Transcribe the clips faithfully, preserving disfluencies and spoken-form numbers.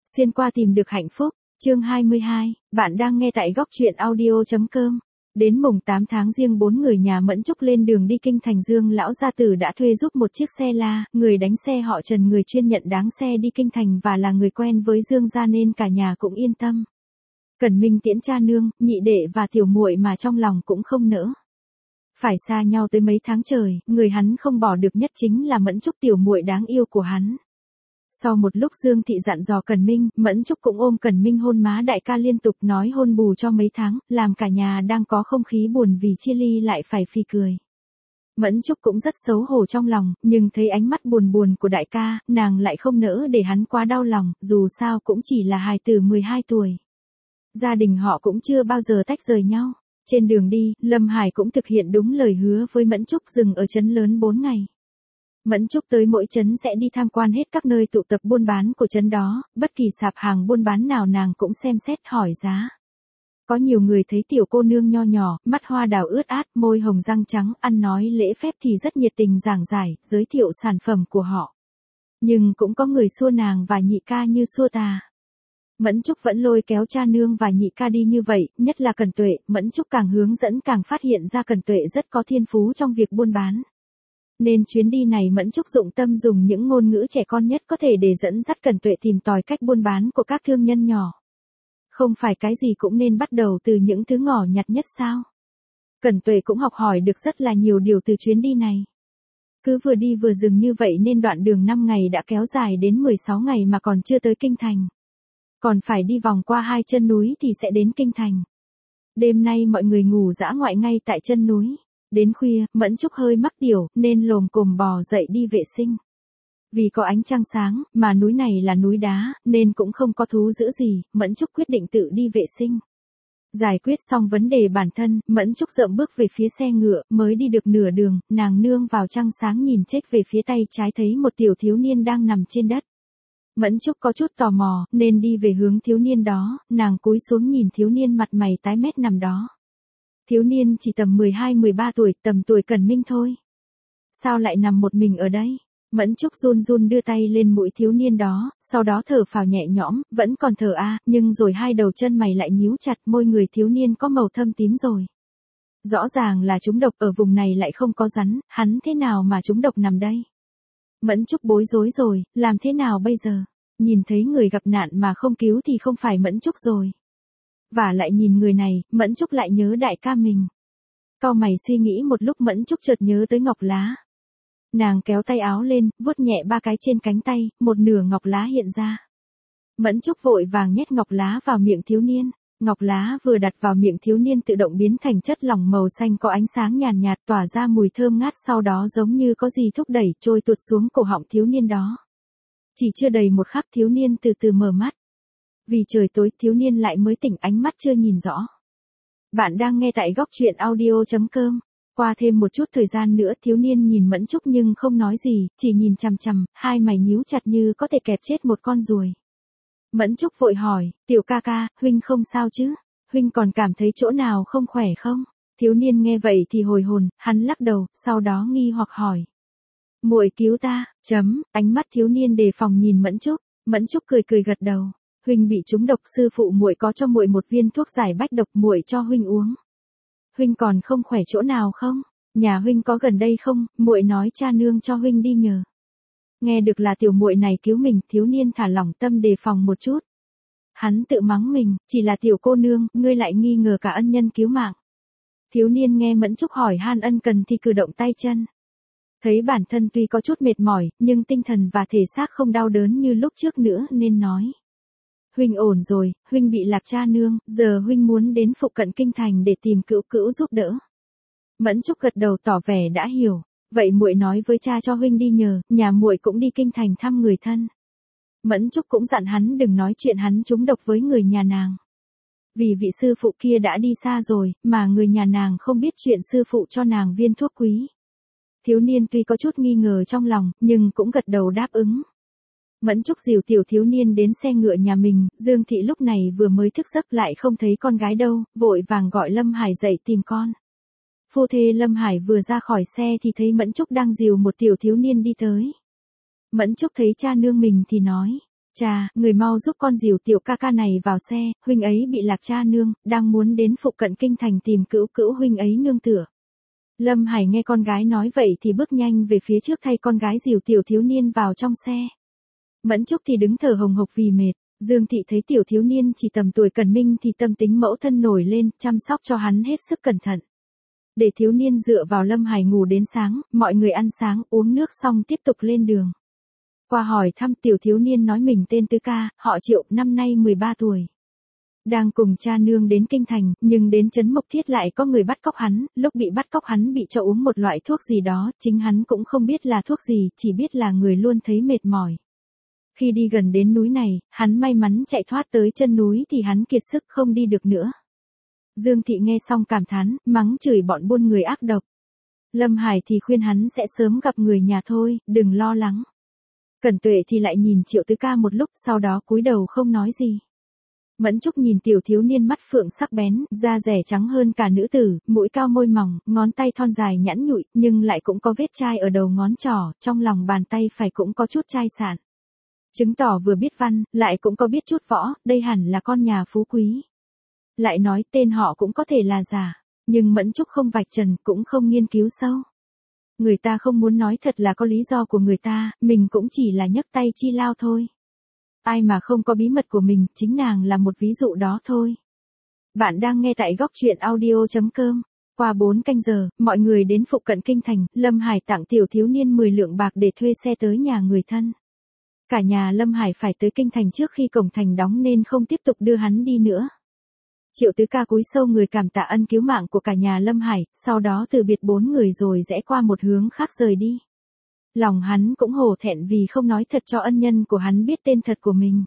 Xuyên qua tìm được hạnh phúc, chương hai mươi hai, bạn đang nghe tại góc truyện audio.com. Đến mùng tám tháng Giêng bốn người nhà Mẫn Trúc lên đường đi kinh thành. Dương lão gia tử đã thuê giúp một chiếc xe la, người đánh xe họ Trần, người chuyên nhận đáng xe đi kinh thành và là người quen với Dương gia nên cả nhà cũng yên tâm. Cẩn Minh tiễn cha nương, nhị đệ và tiểu muội mà trong lòng cũng không nỡ. Phải xa nhau tới mấy tháng trời, người hắn không bỏ được nhất chính là Mẫn Trúc tiểu muội đáng yêu của hắn. Sau một lúc Dương thị dặn dò Cẩn Minh, Mẫn Trúc cũng ôm Cẩn Minh hôn má đại ca liên tục nói hôn bù cho mấy tháng, làm cả nhà đang có không khí buồn vì chia ly lại phải phì cười. Mẫn Trúc cũng rất xấu hổ trong lòng, nhưng thấy ánh mắt buồn buồn của đại ca, nàng lại không nỡ để hắn quá đau lòng, dù sao cũng chỉ là hài tử mười hai tuổi. Gia đình họ cũng chưa bao giờ tách rời nhau. Trên đường đi, Lâm Hải cũng thực hiện đúng lời hứa với Mẫn Trúc dừng ở trấn lớn bốn ngày. Mẫn Trúc tới mỗi trấn sẽ đi tham quan hết các nơi tụ tập buôn bán của trấn đó, bất kỳ sạp hàng buôn bán nào nàng cũng xem xét hỏi giá. Có nhiều người thấy tiểu cô nương nho nhỏ, mắt hoa đào ướt át, môi hồng răng trắng, ăn nói lễ phép thì rất nhiệt tình giảng giải, giới thiệu sản phẩm của họ. Nhưng cũng có người xua nàng và nhị ca như xua tà. Mẫn Trúc vẫn lôi kéo cha nương và nhị ca đi như vậy, nhất là Cẩn Tuệ, Mẫn Trúc càng hướng dẫn càng phát hiện ra Cẩn Tuệ rất có thiên phú trong việc buôn bán. Nên chuyến đi này Mẫn Trúc dụng tâm dùng những ngôn ngữ trẻ con nhất có thể để dẫn dắt Cẩn Tuệ tìm tòi cách buôn bán của các thương nhân nhỏ. Không phải cái gì cũng nên bắt đầu từ những thứ ngỏ nhặt nhất sao? Cẩn Tuệ cũng học hỏi được rất là nhiều điều từ chuyến đi này. Cứ vừa đi vừa dừng như vậy nên đoạn đường năm ngày đã kéo dài đến mười sáu ngày mà còn chưa tới kinh thành. Còn phải đi vòng qua hai chân núi thì sẽ đến kinh thành. Đêm nay mọi người ngủ dã ngoại ngay tại chân núi. Đến khuya, Mẫn Trúc hơi mắc tiểu, nên lồm cồm bò dậy đi vệ sinh. Vì có ánh trăng sáng, mà núi này là núi đá, nên cũng không có thú dữ gì, Mẫn Trúc quyết định tự đi vệ sinh. Giải quyết xong vấn đề bản thân, Mẫn Trúc dậm bước về phía xe ngựa, mới đi được nửa đường, nàng nương vào trăng sáng nhìn chếch về phía tay trái thấy một tiểu thiếu niên đang nằm trên đất. Mẫn Trúc có chút tò mò, nên đi về hướng thiếu niên đó, nàng cúi xuống nhìn thiếu niên mặt mày tái mét nằm đó. Thiếu niên chỉ tầm mười hai mười ba tuổi, tầm tuổi Cẩn Minh thôi. Sao lại nằm một mình ở đây? Mẫn Trúc run run đưa tay lên mũi thiếu niên đó, sau đó thở phào nhẹ nhõm, vẫn còn thở a, à, nhưng rồi hai đầu chân mày lại nhíu chặt, môi người thiếu niên có màu thâm tím rồi. Rõ ràng là trúng độc, ở vùng này lại không có rắn, hắn thế nào mà trúng độc nằm đây? Mẫn Trúc bối rối rồi, làm thế nào bây giờ? Nhìn thấy người gặp nạn mà không cứu thì không phải Mẫn Trúc rồi. Và lại nhìn người này, Mẫn Trúc lại nhớ đại ca mình. Cau mày suy nghĩ một lúc Mẫn Trúc chợt nhớ tới ngọc lá. Nàng kéo tay áo lên, vuốt nhẹ ba cái trên cánh tay, một nửa ngọc lá hiện ra. Mẫn Trúc vội vàng nhét ngọc lá vào miệng thiếu niên. Ngọc lá vừa đặt vào miệng thiếu niên tự động biến thành chất lỏng màu xanh có ánh sáng nhàn nhạt, nhạt tỏa ra mùi thơm ngát, sau đó giống như có gì thúc đẩy trôi tuột xuống cổ họng thiếu niên đó. Chỉ chưa đầy một khắc thiếu niên từ từ mở mắt. Vì trời tối thiếu niên lại mới tỉnh, ánh mắt chưa nhìn rõ. Bạn đang nghe tại góc truyện audio.com. Qua thêm một chút thời gian nữa thiếu niên nhìn Mẫn Trúc nhưng không nói gì, chỉ nhìn chằm chằm, hai mày nhíu chặt như có thể kẹp chết một con ruồi. Mẫn Trúc vội hỏi, tiểu ca ca, huynh không sao chứ? Huynh còn cảm thấy chỗ nào không khỏe không? Thiếu niên nghe vậy thì hồi hồn, hắn lắc đầu, sau đó nghi hoặc hỏi. Muội cứu ta, chấm, ánh mắt thiếu niên đề phòng nhìn Mẫn Trúc, Mẫn Trúc cười cười gật đầu. Huynh bị trúng độc, sư phụ muội có cho muội một viên thuốc giải bách độc, muội cho huynh uống. Huynh còn không khỏe chỗ nào không? Nhà huynh có gần đây không? Muội nói cha nương cho huynh đi nhờ. Nghe được là tiểu muội này cứu mình, thiếu niên thả lỏng tâm đề phòng một chút. Hắn tự mắng mình, chỉ là tiểu cô nương, ngươi lại nghi ngờ cả ân nhân cứu mạng. Thiếu niên nghe Mẫn Trúc hỏi han ân cần thì cử động tay chân. Thấy bản thân tuy có chút mệt mỏi, nhưng tinh thần và thể xác không đau đớn như lúc trước nữa nên nói. Huynh ổn rồi, huynh bị lạc cha nương, giờ huynh muốn đến phụ cận kinh thành để tìm cữu cữu giúp đỡ. Mẫn Trúc gật đầu tỏ vẻ đã hiểu, vậy muội nói với cha cho huynh đi nhờ, nhà muội cũng đi kinh thành thăm người thân. Mẫn Trúc cũng dặn hắn đừng nói chuyện hắn trúng độc với người nhà nàng. Vì vị sư phụ kia đã đi xa rồi, mà người nhà nàng không biết chuyện sư phụ cho nàng viên thuốc quý. Thiếu niên tuy có chút nghi ngờ trong lòng, nhưng cũng gật đầu đáp ứng. Mẫn Trúc dìu tiểu thiếu niên đến xe ngựa nhà mình, Dương thị lúc này vừa mới thức giấc lại không thấy con gái đâu, vội vàng gọi Lâm Hải dậy tìm con. Phu thê Lâm Hải vừa ra khỏi xe thì thấy Mẫn Trúc đang dìu một tiểu thiếu niên đi tới. Mẫn Trúc thấy cha nương mình thì nói, Cha, người mau giúp con dìu tiểu ca ca này vào xe, huynh ấy bị lạc cha nương, đang muốn đến phụ cận kinh thành tìm cữu cữu huynh ấy nương tựa. Lâm Hải nghe con gái nói vậy thì bước nhanh về phía trước thay con gái dìu tiểu thiếu niên vào trong xe. Mẫn Trúc thì đứng thở hồng hộc vì mệt. Dương Thị thấy tiểu thiếu niên chỉ tầm tuổi cần minh thì tâm tính mẫu thân nổi lên, chăm sóc cho hắn hết sức cẩn thận. Để thiếu niên dựa vào Lâm Hải ngủ đến sáng, mọi người ăn sáng, uống nước xong tiếp tục lên đường. Qua hỏi thăm tiểu thiếu niên nói mình tên Tứ Ca, họ Triệu, năm nay mười ba tuổi. Đang cùng cha nương đến kinh thành, nhưng đến trấn Mộc Thiết lại có người bắt cóc hắn, lúc bị bắt cóc hắn bị cho uống một loại thuốc gì đó, chính hắn cũng không biết là thuốc gì, chỉ biết là người luôn thấy mệt mỏi. Khi đi gần đến núi này, hắn may mắn chạy thoát tới chân núi thì hắn kiệt sức không đi được nữa. Dương Thị nghe xong cảm thán, mắng chửi bọn buôn người ác độc. Lâm Hải thì khuyên hắn sẽ sớm gặp người nhà thôi, đừng lo lắng. Cẩn Tuệ thì lại nhìn Triệu Tứ Ca một lúc, sau đó cúi đầu không nói gì. Mẫn Trúc nhìn tiểu thiếu niên mắt phượng sắc bén, da rẻ trắng hơn cả nữ tử, mũi cao môi mỏng, ngón tay thon dài nhẵn nhụi, nhưng lại cũng có vết chai ở đầu ngón trỏ, trong lòng bàn tay phải cũng có chút chai sạn. Chứng tỏ vừa biết văn, lại cũng có biết chút võ, đây hẳn là con nhà phú quý. Lại nói tên họ cũng có thể là giả, nhưng Mẫn Trúc không vạch trần, cũng không nghiên cứu sâu. Người ta không muốn nói thật là có lý do của người ta, mình cũng chỉ là nhấc tay chi lao thôi. Ai mà không có bí mật của mình, chính nàng là một ví dụ đó thôi. Bạn đang nghe tại góc truyện audio chấm com. Qua bốn canh giờ, mọi người đến phụ cận kinh thành, Lâm Hải tặng tiểu thiếu niên mười lượng bạc để thuê xe tới nhà người thân. Cả nhà Lâm Hải phải tới kinh thành trước khi cổng thành đóng nên không tiếp tục đưa hắn đi nữa. Triệu Tứ Ca cúi sâu người cảm tạ ân cứu mạng của cả nhà Lâm Hải, sau đó từ biệt bốn người rồi rẽ qua một hướng khác rời đi. Lòng hắn cũng hổ thẹn vì không nói thật cho ân nhân của hắn biết tên thật của mình.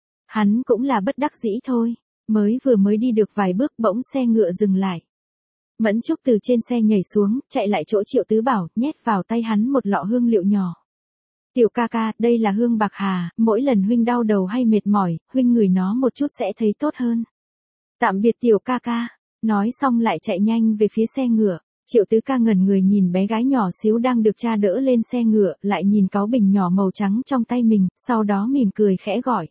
Hắn cũng là bất đắc dĩ thôi, mới vừa mới đi được vài bước bỗng xe ngựa dừng lại. Mẫn Trúc từ trên xe nhảy xuống, chạy lại chỗ Triệu Tứ Bảo, nhét vào tay hắn một lọ hương liệu nhỏ. Tiểu ca ca, đây là hương bạc hà, mỗi lần huynh đau đầu hay mệt mỏi, huynh ngửi nó một chút sẽ thấy tốt hơn. Tạm biệt tiểu ca ca, nói xong lại chạy nhanh về phía xe ngựa. Triệu Tứ Ca ngẩn người nhìn bé gái nhỏ xíu đang được cha đỡ lên xe ngựa, lại nhìn cáu bình nhỏ màu trắng trong tay mình, sau đó mỉm cười khẽ gọi.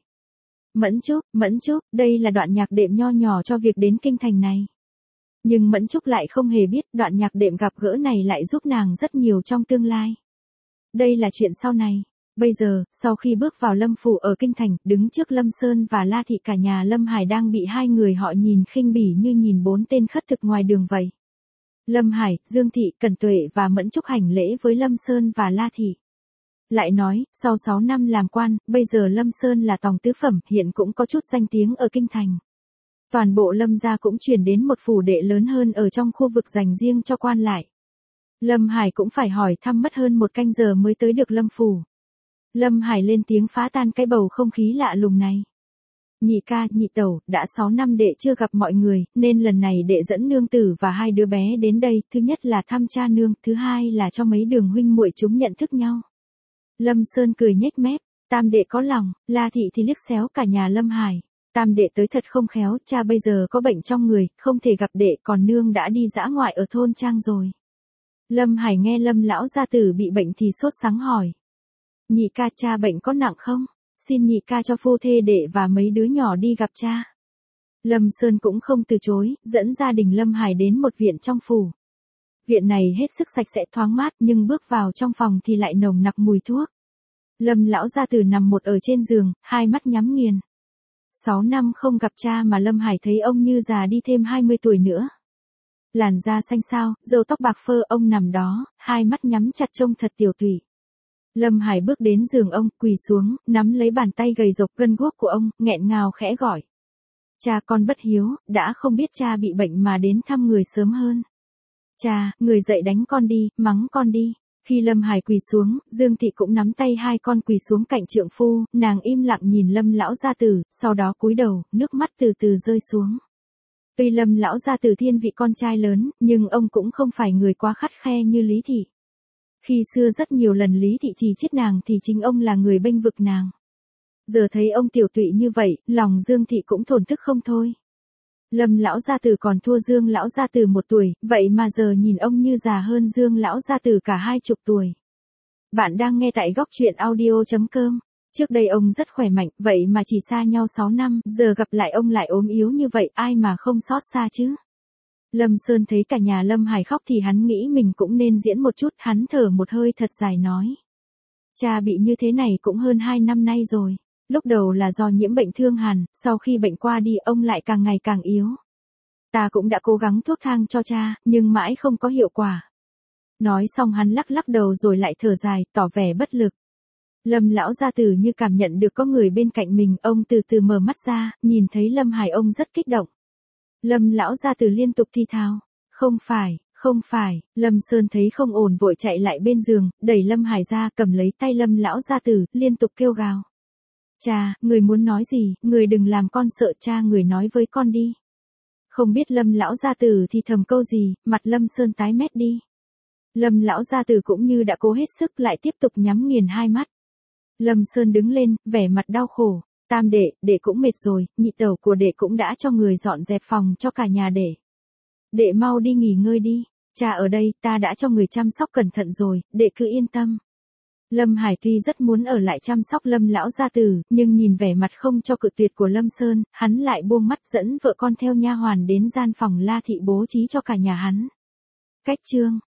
Mẫn Trúc, Mẫn Trúc, đây là đoạn nhạc đệm nho nhỏ cho việc đến kinh thành này. Nhưng Mẫn Trúc lại không hề biết đoạn nhạc đệm gặp gỡ này lại giúp nàng rất nhiều trong tương lai. Đây là chuyện sau này. Bây giờ, sau khi bước vào Lâm phủ ở kinh thành, đứng trước Lâm Sơn và La Thị cả nhà Lâm Hải đang bị hai người họ nhìn khinh bỉ như nhìn bốn tên khất thực ngoài đường vậy. Lâm Hải, Dương Thị, Cẩn Tuệ và Mẫn Trúc hành lễ với Lâm Sơn và La Thị. Lại nói, sau sáu năm làm quan, bây giờ Lâm Sơn là tòng tứ phẩm, hiện cũng có chút danh tiếng ở kinh thành. Toàn bộ Lâm gia cũng chuyển đến một phủ đệ lớn hơn ở trong khu vực dành riêng cho quan lại. Lâm Hải cũng phải hỏi thăm mất hơn một canh giờ mới tới được Lâm phủ. Lâm Hải lên tiếng phá tan cái bầu không khí lạ lùng này. Nhị ca, nhị tẩu, đã sáu năm đệ chưa gặp mọi người, nên lần này đệ dẫn nương tử và hai đứa bé đến đây, thứ nhất là thăm cha nương, thứ hai là cho mấy đường huynh muội chúng nhận thức nhau. Lâm Sơn cười nhếch mép, tam đệ có lòng, La Thị thì liếc xéo cả nhà Lâm Hải. Tam đệ tới thật không khéo, cha bây giờ có bệnh trong người, không thể gặp đệ, còn nương đã đi dã ngoại ở thôn trang rồi. Lâm Hải nghe Lâm lão gia tử bị bệnh thì sốt sắng hỏi. Nhị ca, cha bệnh có nặng không? Xin nhị ca cho phu thê đệ và mấy đứa nhỏ đi gặp cha. Lâm Sơn cũng không từ chối, dẫn gia đình Lâm Hải đến một viện trong phủ. Viện này hết sức sạch sẽ thoáng mát nhưng bước vào trong phòng thì lại nồng nặc mùi thuốc. Lâm lão gia tử nằm một ở trên giường, hai mắt nhắm nghiền. Sáu năm không gặp cha mà Lâm Hải thấy ông như già đi thêm hai mươi tuổi nữa. Làn da xanh xao, râu tóc bạc phơ, ông nằm đó, hai mắt nhắm chặt trông thật tiểu tụy. Lâm Hải bước đến giường ông, quỳ xuống, nắm lấy bàn tay gầy rộc gân guốc của ông, nghẹn ngào khẽ gọi. Cha, con bất hiếu, đã không biết cha bị bệnh mà đến thăm người sớm hơn. Cha, người dậy đánh con đi, mắng con đi. Khi Lâm Hải quỳ xuống, Dương Thị cũng nắm tay hai con quỳ xuống cạnh trượng phu, nàng im lặng nhìn Lâm lão gia tử, sau đó cúi đầu, nước mắt từ từ rơi xuống. Tuy Lâm lão gia tử thiên vị con trai lớn, nhưng ông cũng không phải người quá khắt khe như Lý Thị. Khi xưa rất nhiều lần Lý Thị trì chiết nàng thì chính ông là người bênh vực nàng. Giờ thấy ông tiểu tụy như vậy, lòng Dương Thị cũng thổn thức không thôi. Lâm lão gia tử còn thua Dương lão gia tử một tuổi, vậy mà giờ nhìn ông như già hơn Dương lão gia tử cả hai chục tuổi. Bạn đang nghe tại góc truyện audio chấm com. Trước đây ông rất khỏe mạnh, vậy mà chỉ xa nhau sáu năm, giờ gặp lại ông lại ốm yếu như vậy, ai mà không xót xa chứ. Lâm Sơn thấy cả nhà Lâm Hải khóc thì hắn nghĩ mình cũng nên diễn một chút, hắn thở một hơi thật dài nói. Cha bị như thế này cũng hơn hai năm nay rồi. Lúc đầu là do nhiễm bệnh thương hàn, sau khi bệnh qua đi ông lại càng ngày càng yếu. Ta cũng đã cố gắng thuốc thang cho cha, nhưng mãi không có hiệu quả. Nói xong hắn lắc lắc đầu rồi lại thở dài, tỏ vẻ bất lực. Lâm lão gia tử như cảm nhận được có người bên cạnh mình, ông từ từ mở mắt ra, nhìn thấy Lâm Hải ông rất kích động. Lâm lão gia tử liên tục thi thao. Không phải, không phải, Lâm Sơn thấy không ổn vội chạy lại bên giường, đẩy Lâm Hải ra, cầm lấy tay Lâm lão gia tử, liên tục kêu gào. Cha, người muốn nói gì, người đừng làm con sợ, cha người nói với con đi. Không biết Lâm lão gia tử thì thầm câu gì, mặt Lâm Sơn tái mét đi. Lâm lão gia tử cũng như đã cố hết sức lại tiếp tục nhắm nghiền hai mắt. Lâm Sơn đứng lên, vẻ mặt đau khổ. Tam đệ, đệ cũng mệt rồi, nhị tẩu của đệ cũng đã cho người dọn dẹp phòng cho cả nhà đệ. Đệ mau đi nghỉ ngơi đi, cha ở đây, ta đã cho người chăm sóc cẩn thận rồi, đệ cứ yên tâm. Lâm Hải tuy rất muốn ở lại chăm sóc Lâm lão gia tử, nhưng nhìn vẻ mặt không cho cự tuyệt của Lâm Sơn, hắn lại buông mắt dẫn vợ con theo nha hoàn đến gian phòng La thị bố trí cho cả nhà hắn. Cách chương